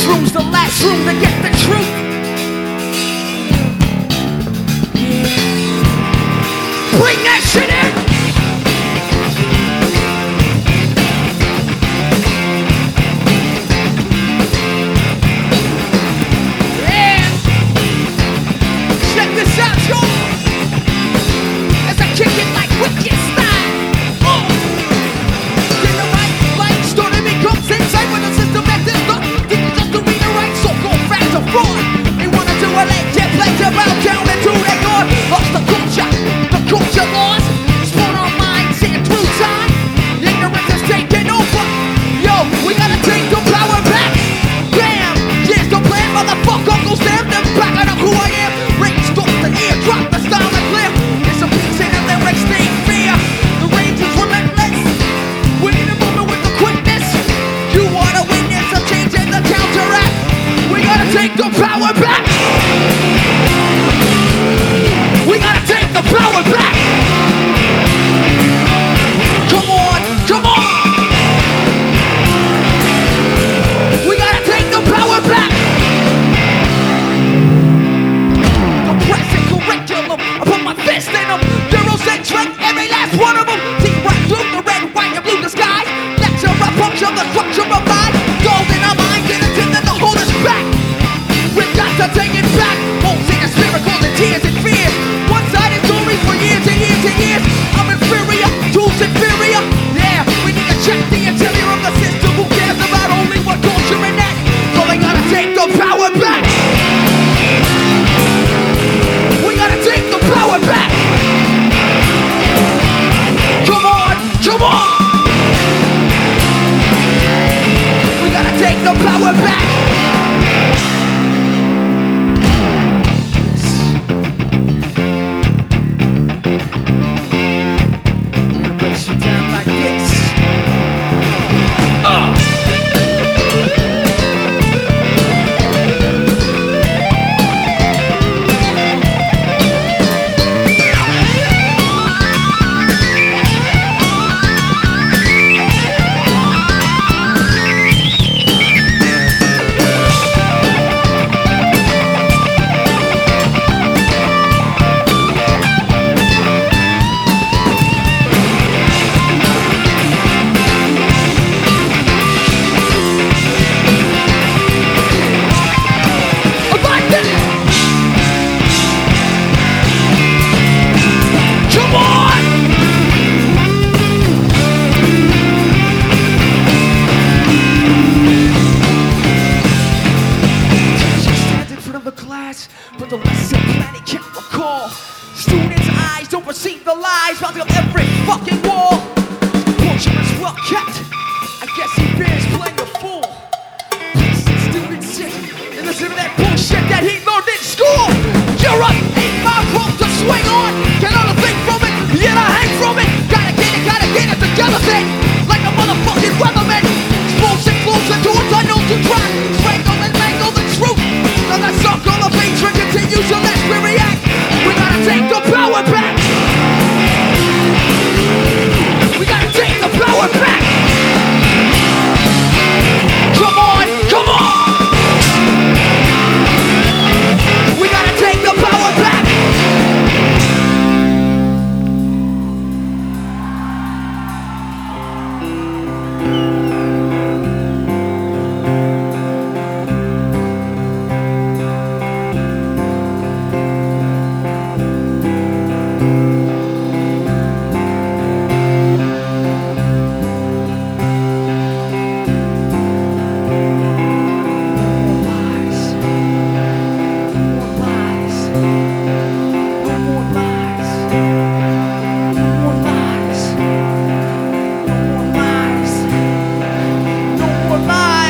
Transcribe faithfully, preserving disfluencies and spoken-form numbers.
This room's the last room to get the truth. Bring that shit in. Take the power back. We gotta take the power back. Come on, come on. We gotta take the power back. The present curriculum, I put my fist in them. Eurocentric, every last one of them. See right through the red, white, and blue disguise. Lecture, a puncture, the structure of life. Gold in our mind, get intended to hold us back. We've got to take it back. Won't see the miracles and tears and fears. One-sided stories for years and years and years. I'm inferior, tools inferior. Yeah, we need to check the interior of the system. Who cares about only what culture and that? So we gotta take the power back. We gotta take the power back. Come on, come on. We gotta take the power back. But the lesson plan he can't recall. Students' eyes don't perceive the lies mounting up every fucking wall. Portion is well kept. I guess he bears playing a fool. Students sit and listen to that bullshit that he learned in school. You're up, ain't my rope to swing on. Get on a thing from it, yet I hang from it. Gotta get it, gotta get it together, thing. Like a motherfucking weatherman. Exposed and close the doors I know to try. Strangle and mangle the truth. Now that circle of hatred continues unless we react. We gotta take the power back. We gotta take the power back. Come on, come on. We gotta take the power back. More lies.